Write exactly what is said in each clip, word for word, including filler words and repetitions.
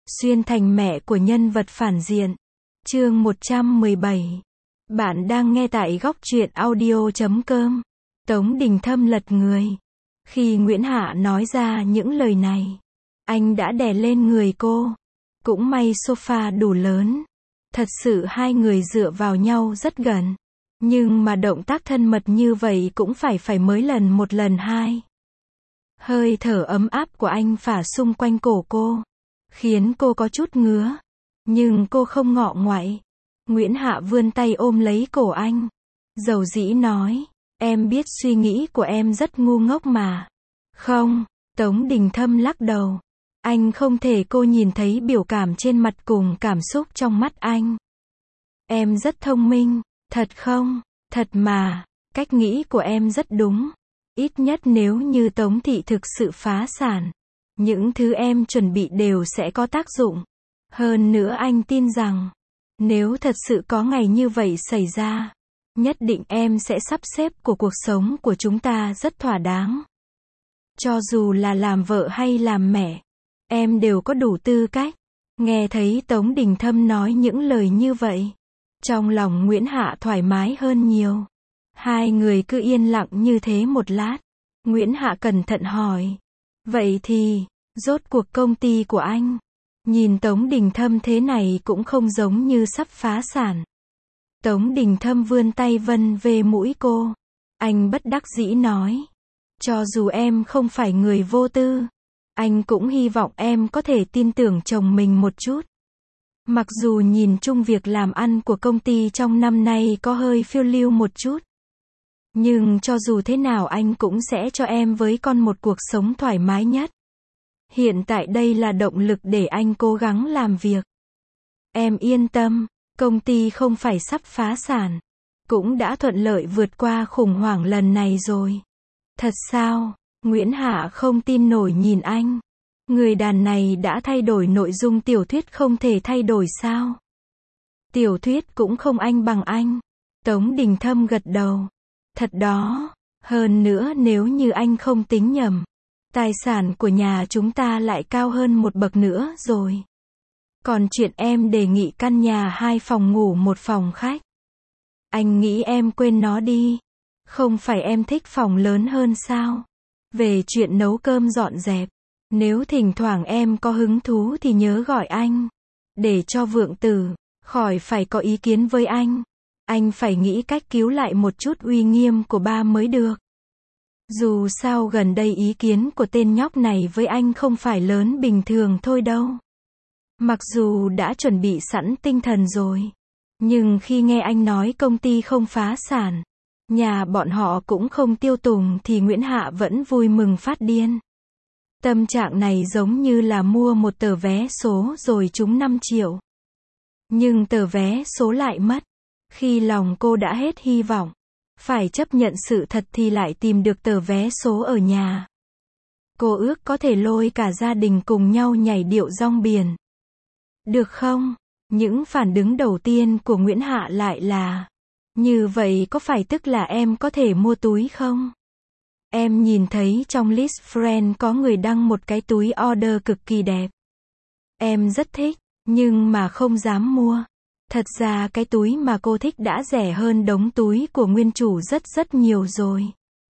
Xuyên thành mẹ của nhân vật phản diện. Chương một trăm mười bảy. Bạn đang nghe tại góc truyện audio chấm com. Tống Đình Thâm lật người. Khi Nguyễn Hạ nói ra những lời này, anh đã đè lên người cô. Cũng may sofa đủ lớn. Thật sự hai người dựa vào nhau rất gần. Nhưng mà động tác thân mật như vậy cũng phải phải mới lần một lần hai. Hơi thở ấm áp của anh phả xung quanh cổ cô, khiến cô có chút ngứa. Nhưng cô không ngọ ngoại. Nguyễn Hạ vươn tay ôm lấy cổ anh. Dầu dĩ nói, em biết suy nghĩ của em rất ngu ngốc mà. Không, Tống Đình Thâm lắc đầu. Anh không thể cô nhìn thấy biểu cảm trên mặt cùng cảm xúc trong mắt anh. Em rất thông minh, thật không? Thật mà, cách nghĩ của em rất đúng. Ít nhất nếu như Tống Thị thực sự phá sản, những thứ em chuẩn bị đều sẽ có tác dụng. Hơn nữa anh tin rằng, nếu thật sự có ngày như vậy xảy ra, nhất định em sẽ sắp xếp của cuộc sống của chúng ta rất thỏa đáng. Cho dù là làm vợ hay làm mẹ, em đều có đủ tư cách. Nghe thấy Tống Đình Thâm nói những lời như vậy, trong lòng Nguyễn Hạ thoải mái hơn nhiều. Hai người cứ yên lặng như thế một lát. Nguyễn Hạ cẩn thận hỏi. Vậy thì, rốt cuộc công ty của anh, nhìn Tống Đình Thâm thế này cũng không giống như sắp phá sản. Tống Đình Thâm vươn tay vân về mũi cô. Anh bất đắc dĩ nói. Cho dù em không phải người vô tư, anh cũng hy vọng em có thể tin tưởng chồng mình một chút. Mặc dù nhìn chung việc làm ăn của công ty trong năm nay có hơi phiêu lưu một chút, nhưng cho dù thế nào anh cũng sẽ cho em với con một cuộc sống thoải mái nhất. Hiện tại đây là động lực để anh cố gắng làm việc. Em yên tâm, công ty không phải sắp phá sản, cũng đã thuận lợi vượt qua khủng hoảng lần này rồi. Thật sao? Nguyễn Hạ không tin nổi nhìn anh. Người đàn này đã thay đổi nội dung tiểu thuyết không thể thay đổi sao? Tiểu thuyết cũng không anh bằng anh. Tống Đình Thâm gật đầu. Thật đó. Hơn nữa nếu như anh không tính nhầm, tài sản của nhà chúng ta lại cao hơn một bậc nữa rồi. Còn chuyện em đề nghị căn nhà hai phòng ngủ một phòng khách, anh nghĩ em quên nó đi. Không phải em thích phòng lớn hơn sao? Về chuyện nấu cơm dọn dẹp, nếu thỉnh thoảng em có hứng thú thì nhớ gọi anh. Để cho Vượng Tử khỏi phải có ý kiến với anh. Anh phải nghĩ cách cứu lại một chút uy nghiêm của ba mới được. Dù sao gần đây ý kiến của tên nhóc này với anh không phải lớn bình thường thôi đâu. Mặc dù đã chuẩn bị sẵn tinh thần rồi, nhưng khi nghe anh nói công ty không phá sản, nhà bọn họ cũng không tiêu tùng thì Nguyễn Hạ vẫn vui mừng phát điên. Tâm trạng này giống như là mua một tờ vé số rồi trúng năm triệu. Nhưng tờ vé số lại mất. Khi lòng cô đã hết hy vọng, phải chấp nhận sự thật thì lại tìm được tờ vé số ở nhà. Cô ước có thể lôi cả gia đình cùng nhau nhảy điệu rong biển. Được không? Những phản ứng đầu tiên của Nguyễn Hạ lại là, như vậy có phải tức là em có thể mua túi không? Em nhìn thấy trong list friend có người đăng một cái túi order cực kỳ đẹp. Em rất thích, nhưng mà không dám mua. Thật ra cái túi mà cô thích đã rẻ hơn đống túi của nguyên chủ rất rất nhiều rồi.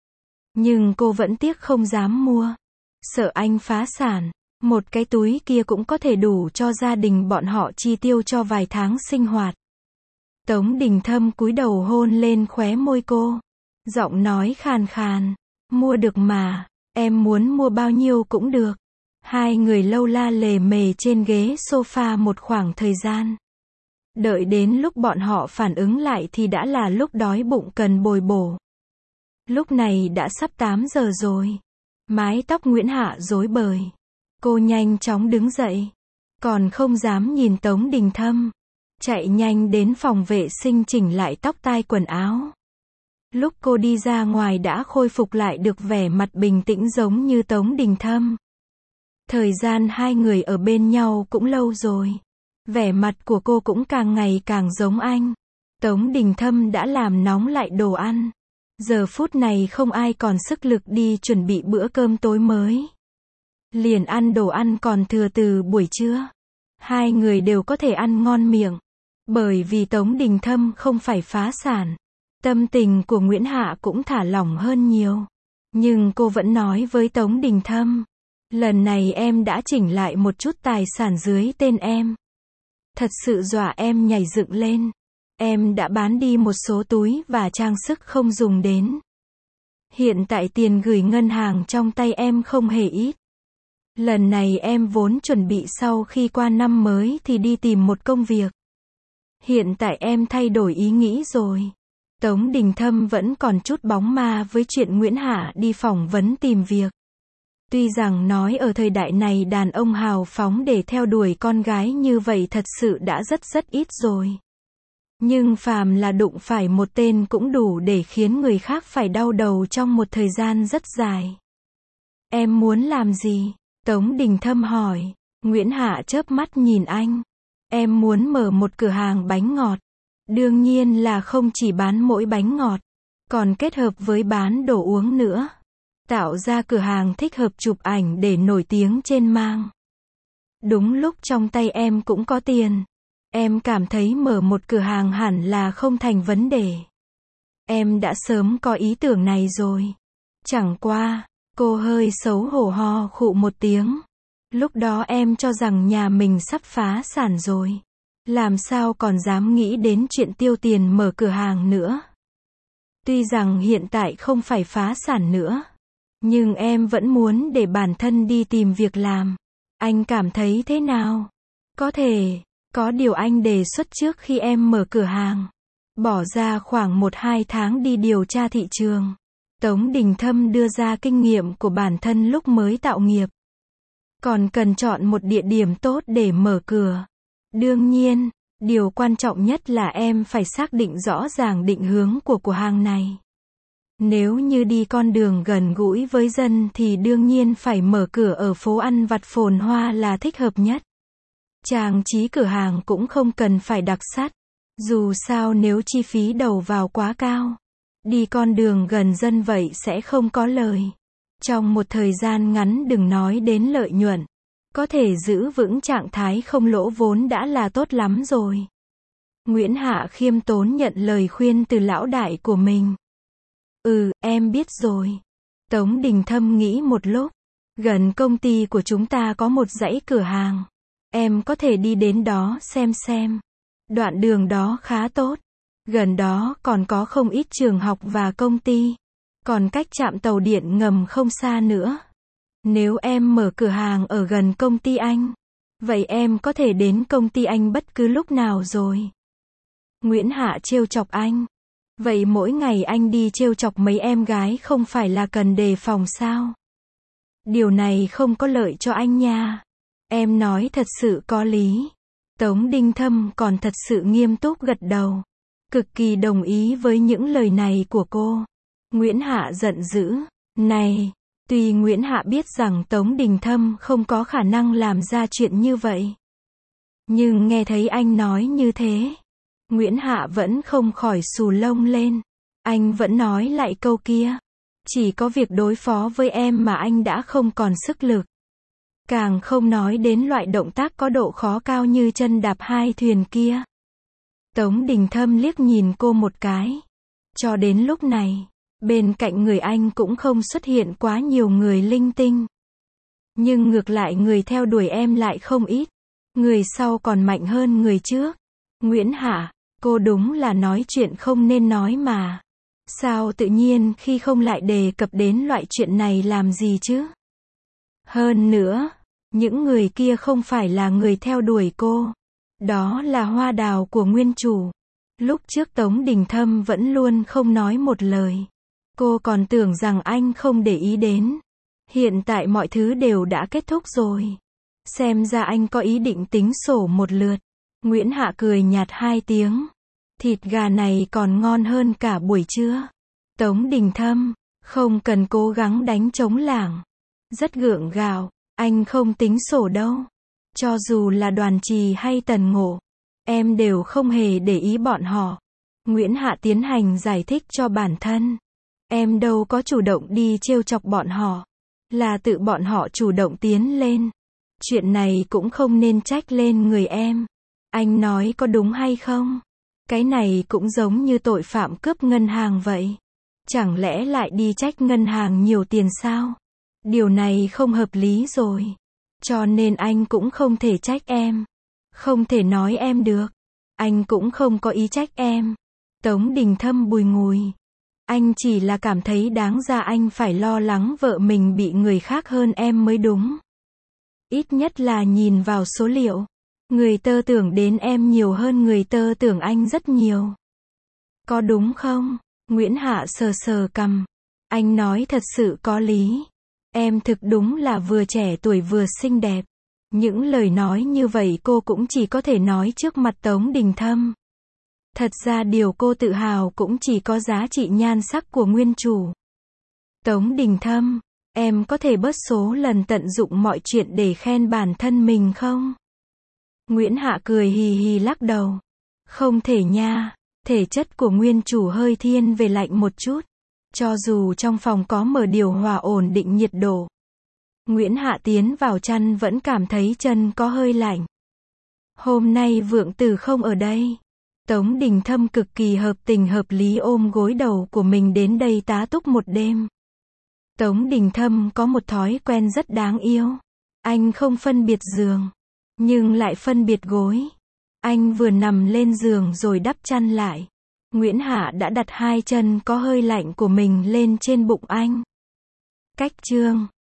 Nhưng cô vẫn tiếc không dám mua. Sợ anh phá sản, một cái túi kia cũng có thể đủ cho gia đình bọn họ chi tiêu cho vài tháng sinh hoạt. Tống Đình Thâm cúi đầu hôn lên khóe môi cô. Giọng nói khàn khàn. Mua được mà, em muốn mua bao nhiêu cũng được. Hai người lâu la lề mề trên ghế sofa một khoảng thời gian. Đợi đến lúc bọn họ phản ứng lại thì đã là lúc đói bụng cần bồi bổ. Lúc này đã sắp tám giờ rồi. Mái tóc Nguyễn Hạ rối bời. Cô nhanh chóng đứng dậy. Còn không dám nhìn Tống Đình Thâm. Chạy nhanh đến phòng vệ sinh chỉnh lại tóc tai quần áo. Lúc cô đi ra ngoài đã khôi phục lại được vẻ mặt bình tĩnh giống như Tống Đình Thâm. Thời gian hai người ở bên nhau cũng lâu rồi. Vẻ mặt của cô cũng càng ngày càng giống anh. Tống Đình Thâm đã làm nóng lại đồ ăn. Giờ phút này không ai còn sức lực đi chuẩn bị bữa cơm tối mới. Liền ăn đồ ăn còn thừa từ buổi trưa. Hai người đều có thể ăn ngon miệng. Bởi vì Tống Đình Thâm không phải phá sản. Tâm tình của Nguyễn Hạ cũng thả lỏng hơn nhiều. Nhưng cô vẫn nói với Tống Đình Thâm. Lần này em đã chỉnh lại một chút tài sản dưới tên em. Thật sự dọa em nhảy dựng lên. Em đã bán đi một số túi và trang sức không dùng đến. Hiện tại tiền gửi ngân hàng trong tay em không hề ít. Lần này em vốn chuẩn bị sau khi qua năm mới thì đi tìm một công việc. Hiện tại em thay đổi ý nghĩ rồi. Tống Đình Thâm vẫn còn chút bóng ma với chuyện Nguyễn Hạ đi phỏng vấn tìm việc. Tuy rằng nói ở thời đại này đàn ông hào phóng để theo đuổi con gái như vậy thật sự đã rất rất ít rồi. Nhưng phàm là đụng phải một tên cũng đủ để khiến người khác phải đau đầu trong một thời gian rất dài. Em muốn làm gì? Tống Đình Thâm hỏi. Nguyễn Hạ chớp mắt nhìn anh. Em muốn mở một cửa hàng bánh ngọt. Đương nhiên là không chỉ bán mỗi bánh ngọt, còn kết hợp với bán đồ uống nữa. Tạo ra cửa hàng thích hợp chụp ảnh để nổi tiếng trên mạng. Đúng lúc trong tay em cũng có tiền. Em cảm thấy mở một cửa hàng hẳn là không thành vấn đề. Em đã sớm có ý tưởng này rồi. Chẳng qua, cô hơi xấu hổ ho khụ một tiếng. Lúc đó em cho rằng nhà mình sắp phá sản rồi. Làm sao còn dám nghĩ đến chuyện tiêu tiền mở cửa hàng nữa. Tuy rằng hiện tại không phải phá sản nữa. Nhưng em vẫn muốn để bản thân đi tìm việc làm. Anh cảm thấy thế nào? Có thể, có điều anh đề xuất trước khi em mở cửa hàng. Bỏ ra khoảng một hai tháng đi điều tra thị trường. Tống Đình Thâm đưa ra kinh nghiệm của bản thân lúc mới tạo nghiệp. Còn cần chọn một địa điểm tốt để mở cửa. Đương nhiên, điều quan trọng nhất là em phải xác định rõ ràng định hướng của cửa hàng này. Nếu như đi con đường gần gũi với dân thì đương nhiên phải mở cửa ở phố ăn vặt phồn hoa là thích hợp nhất. Trang trí cửa hàng cũng không cần phải đặc sắc. Dù sao nếu chi phí đầu vào quá cao, đi con đường gần dân vậy sẽ không có lời. Trong một thời gian ngắn đừng nói đến lợi nhuận. Có thể giữ vững trạng thái không lỗ vốn đã là tốt lắm rồi. Nguyễn Hạ khiêm tốn nhận lời khuyên từ lão đại của mình. Ừ, em biết rồi. Tống Đình Thâm nghĩ một lúc. Gần công ty của chúng ta có một dãy cửa hàng. Em có thể đi đến đó xem xem. Đoạn đường đó khá tốt. Gần đó còn có không ít trường học và công ty. Còn cách trạm tàu điện ngầm không xa nữa. Nếu em mở cửa hàng ở gần công ty anh, vậy em có thể đến công ty anh bất cứ lúc nào rồi. Nguyễn Hạ trêu chọc anh. Vậy mỗi ngày anh đi trêu chọc mấy em gái không phải là cần đề phòng sao? Điều này không có lợi cho anh nha. Em nói thật sự có lý. Tống Đình Thâm còn thật sự nghiêm túc gật đầu. Cực kỳ đồng ý với những lời này của cô. Nguyễn Hạ giận dữ. Này, tuy Nguyễn Hạ biết rằng Tống Đình Thâm không có khả năng làm ra chuyện như vậy. Nhưng nghe thấy anh nói như thế, Nguyễn Hạ vẫn không khỏi xù lông lên. Anh vẫn nói lại câu kia. Chỉ có việc đối phó với em mà anh đã không còn sức lực. Càng không nói đến loại động tác có độ khó cao như chân đạp hai thuyền kia. Tống Đình Thâm liếc nhìn cô một cái. Cho đến lúc này, bên cạnh người anh cũng không xuất hiện quá nhiều người linh tinh. Nhưng ngược lại người theo đuổi em lại không ít. Người sau còn mạnh hơn người trước. Nguyễn Hạ, cô đúng là nói chuyện không nên nói mà. Sao tự nhiên khi không lại đề cập đến loại chuyện này làm gì chứ? Hơn nữa, những người kia không phải là người theo đuổi cô. Đó là hoa đào của nguyên chủ. Lúc trước Tống Đình Thâm vẫn luôn không nói một lời. Cô còn tưởng rằng anh không để ý đến. Hiện tại mọi thứ đều đã kết thúc rồi. Xem ra anh có ý định tính sổ một lượt. Nguyễn Hạ cười nhạt hai tiếng. Thịt gà này còn ngon hơn cả buổi trưa. Tống Đình Thâm, không cần cố gắng đánh trống lảng. Rất gượng gạo, anh không tính sổ đâu. Cho dù là Đoàn Trì hay Tần Ngộ, em đều không hề để ý bọn họ. Nguyễn Hạ tiến hành giải thích cho bản thân. Em đâu có chủ động đi trêu chọc bọn họ. Là tự bọn họ chủ động tiến lên. Chuyện này cũng không nên trách lên người em. Anh nói có đúng hay không? Cái này cũng giống như tội phạm cướp ngân hàng vậy. Chẳng lẽ lại đi trách ngân hàng nhiều tiền sao? Điều này không hợp lý rồi. Cho nên anh cũng không thể trách em. Không thể nói em được. Anh cũng không có ý trách em. Tống Đình Thâm bùi ngùi. Anh chỉ là cảm thấy đáng ra anh phải lo lắng vợ mình bị người khác hơn em mới đúng. Ít nhất là nhìn vào số liệu. Người tơ tưởng đến em nhiều hơn người tơ tưởng anh rất nhiều. Có đúng không? Nguyễn Hạ sờ sờ cằm. Anh nói thật sự có lý. Em thực đúng là vừa trẻ tuổi vừa xinh đẹp. Những lời nói như vậy cô cũng chỉ có thể nói trước mặt Tống Đình Thâm. Thật ra điều cô tự hào cũng chỉ có giá trị nhan sắc của nguyên chủ. Tống Đình Thâm, em có thể bớt số lần tận dụng mọi chuyện để khen bản thân mình không? Nguyễn Hạ cười hì hì lắc đầu. Không thể nha, thể chất của nguyên chủ hơi thiên về lạnh một chút. Cho dù trong phòng có mở điều hòa ổn định nhiệt độ. Nguyễn Hạ tiến vào chăn vẫn cảm thấy chân có hơi lạnh. Hôm nay Vượng Tử không ở đây. Tống Đình Thâm cực kỳ hợp tình hợp lý ôm gối đầu của mình đến đây tá túc một đêm. Tống Đình Thâm có một thói quen rất đáng yêu. Anh không phân biệt giường, nhưng lại phân biệt gối. Anh vừa nằm lên giường rồi đắp chăn lại. Nguyễn Hạ đã đặt hai chân có hơi lạnh của mình lên trên bụng anh. Cách chương